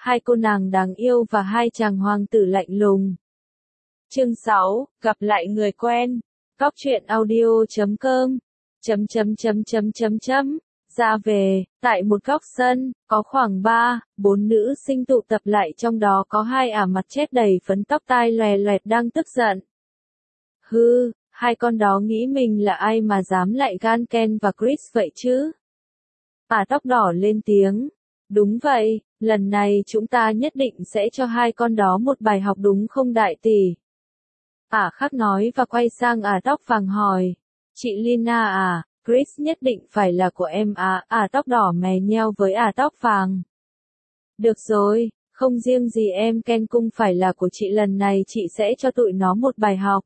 hai cô nàng đáng yêu và hai chàng hoàng tử lạnh lùng. Chương 6, gặp lại người quen. Góc truyện audio.com. Ra về, tại một góc sân, có khoảng 3-4 nữ sinh tụ tập lại, trong đó có hai ả mặt chết đầy phấn, tóc tai lòe loẹt đang tức giận. Hư, hai con đó nghĩ mình là ai mà dám lại gan Ken và Chris vậy chứ? Ả tóc đỏ lên tiếng. Đúng vậy, lần này chúng ta nhất định sẽ cho hai con đó một bài học đúng không đại tỷ? Ả khác nói và quay sang ả tóc vàng hỏi. Chị Lina à, Chris nhất định phải là của em à? Ả tóc đỏ mè nheo với ả tóc vàng. Được rồi, không riêng gì em Ken cũng phải là của chị, lần này chị sẽ cho tụi nó một bài học.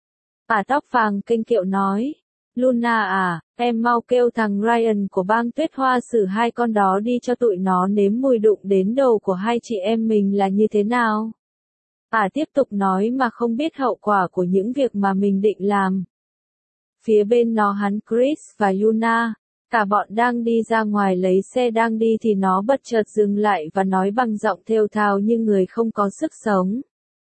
Ả tóc vàng kênh kiệu nói. Luna à, em mau kêu thằng Ryan của bang Tuyết Hoa xử hai con đó đi, cho tụi nó nếm mùi đụng đến đồ của hai chị em mình là như thế nào. Ả tiếp tục nói mà không biết hậu quả của những việc mà mình định làm. Phía bên nó hắn Chris và Yuna, cả bọn đang đi ra ngoài lấy xe, đang đi thì nó bất chợt dừng lại và nói bằng giọng thều thào như người không có sức sống.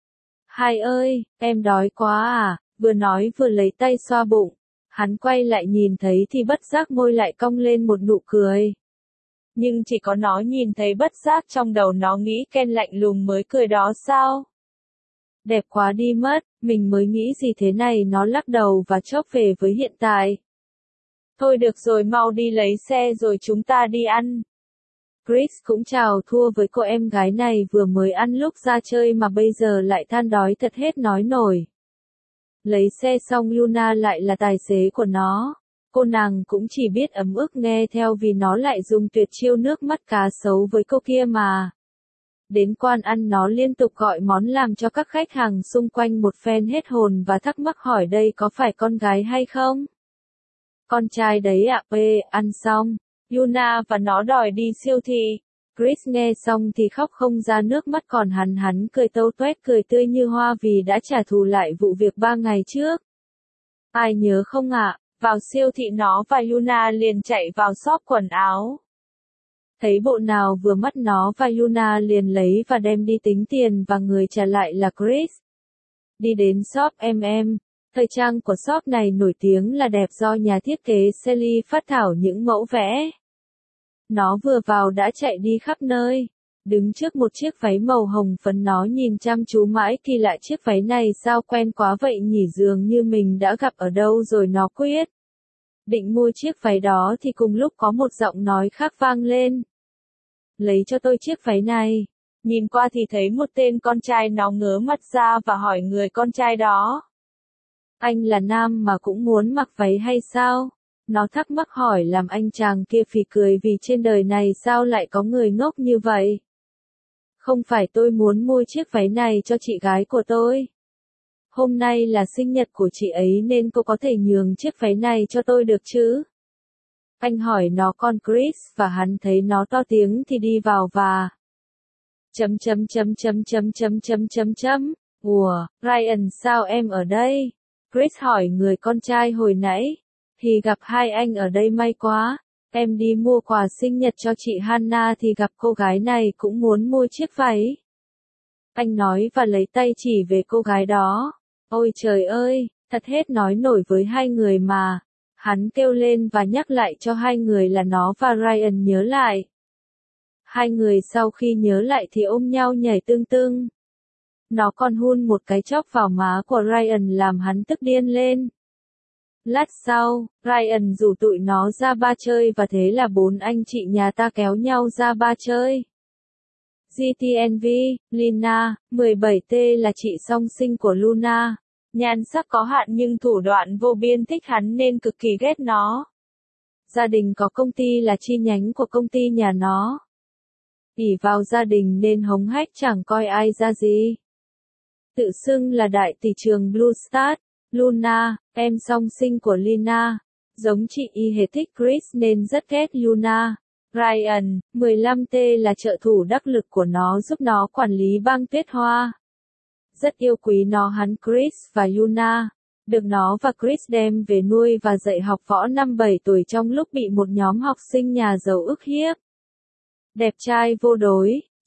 Hai ơi, em đói quá à, vừa nói vừa lấy tay xoa bụng. Hắn quay lại nhìn thấy thì bất giác môi lại cong lên một nụ cười. Nhưng chỉ có nó nhìn thấy, bất giác trong đầu nó nghĩ Ken lạnh lùng mới cười đó sao? Đẹp quá đi mất, mình mới nghĩ gì thế này, nó lắc đầu và chốc về với hiện tại. Thôi được rồi, mau đi lấy xe rồi chúng ta đi ăn. Chris cũng chào thua với cô em gái này, vừa mới ăn lúc ra chơi mà bây giờ lại than đói thật hết nói nổi. Lấy xe xong Yuna lại là tài xế của nó. Cô nàng cũng chỉ biết ấm ức nghe theo vì nó lại dùng tuyệt chiêu nước mắt cá sấu với cô kia mà. Đến quán ăn nó liên tục gọi món làm cho các khách hàng xung quanh một phen hết hồn và thắc mắc hỏi đây có phải con gái hay không? Con trai đấy ạ. Ăn xong, Yuna và nó đòi đi siêu thị. Chris nghe xong thì khóc không ra nước mắt, còn hắn cười tâu toét, cười tươi như hoa vì đã trả thù lại vụ việc 3 ngày trước. Ai nhớ không ạ? Vào siêu thị nó và Yuna liền chạy vào shop quần áo. Thấy bộ nào vừa mắt nó và Yuna liền lấy và đem đi tính tiền, và người trả lại là Chris. Đi đến shop thời trang của shop này nổi tiếng là đẹp do nhà thiết kế Sally phát thảo những mẫu vẽ. Nó vừa vào đã chạy đi khắp nơi. Đứng trước một chiếc váy màu hồng phấn, nó nhìn chăm chú mãi, kỳ lạ, chiếc váy này sao quen quá vậy nhỉ, dường như mình đã gặp ở đâu rồi. Nó quyết định mua chiếc váy đó thì cùng lúc có một giọng nói khác vang lên. Lấy cho tôi chiếc váy này. Nhìn qua thì thấy một tên con trai, nó ngớ mặt ra và hỏi người con trai đó. Anh là nam mà cũng muốn mặc váy hay sao? Nó thắc mắc hỏi làm anh chàng kia phì cười vì trên đời này sao lại có người ngốc như vậy. Không phải, tôi muốn mua chiếc váy này cho chị gái của tôi. Hôm nay là sinh nhật của chị ấy nên cô có thể nhường chiếc váy này cho tôi được chứ? Anh hỏi nó con Chris và hắn thấy nó to tiếng thì đi vào và... Ủa, Ryan sao em ở đây? Chris hỏi người con trai hồi nãy. Thì gặp hai anh ở đây may quá. Em đi mua quà sinh nhật cho chị Hannah thì gặp cô gái này cũng muốn mua chiếc váy. Anh nói và lấy tay chỉ về cô gái đó. Ôi trời ơi, thật hết nói nổi với hai người mà. Hắn kêu lên và nhắc lại cho hai người là nó và Ryan nhớ lại. Hai người sau khi nhớ lại thì ôm nhau nhảy tưng tưng. Nó còn hun một cái chóp vào má của Ryan làm hắn tức điên lên. Lát sau, Ryan rủ tụi nó ra bar chơi và thế là 4 anh chị nhà ta kéo nhau ra bar chơi. GTNV, Lina, 17T là chị song sinh của Luna. Nhan sắc có hạn nhưng thủ đoạn vô biên, thích hắn nên cực kỳ ghét nó. Gia đình có công ty là chi nhánh của công ty nhà nó. ỷ vào gia đình nên hống hách chẳng coi ai ra gì. Tự xưng là đại tỷ trường Blue Star. Luna, em song sinh của Lina, giống chị y hệt thích Chris nên rất ghét Yuna. Ryan, 15T là trợ thủ đắc lực của nó, giúp nó quản lý bang Tuyết Hoa. Rất yêu quý nó hắn Chris và Yuna. Được nó và Chris đem về nuôi và dạy học võ năm 7 tuổi trong lúc bị một nhóm học sinh nhà giàu ức hiếp. Đẹp trai vô đối,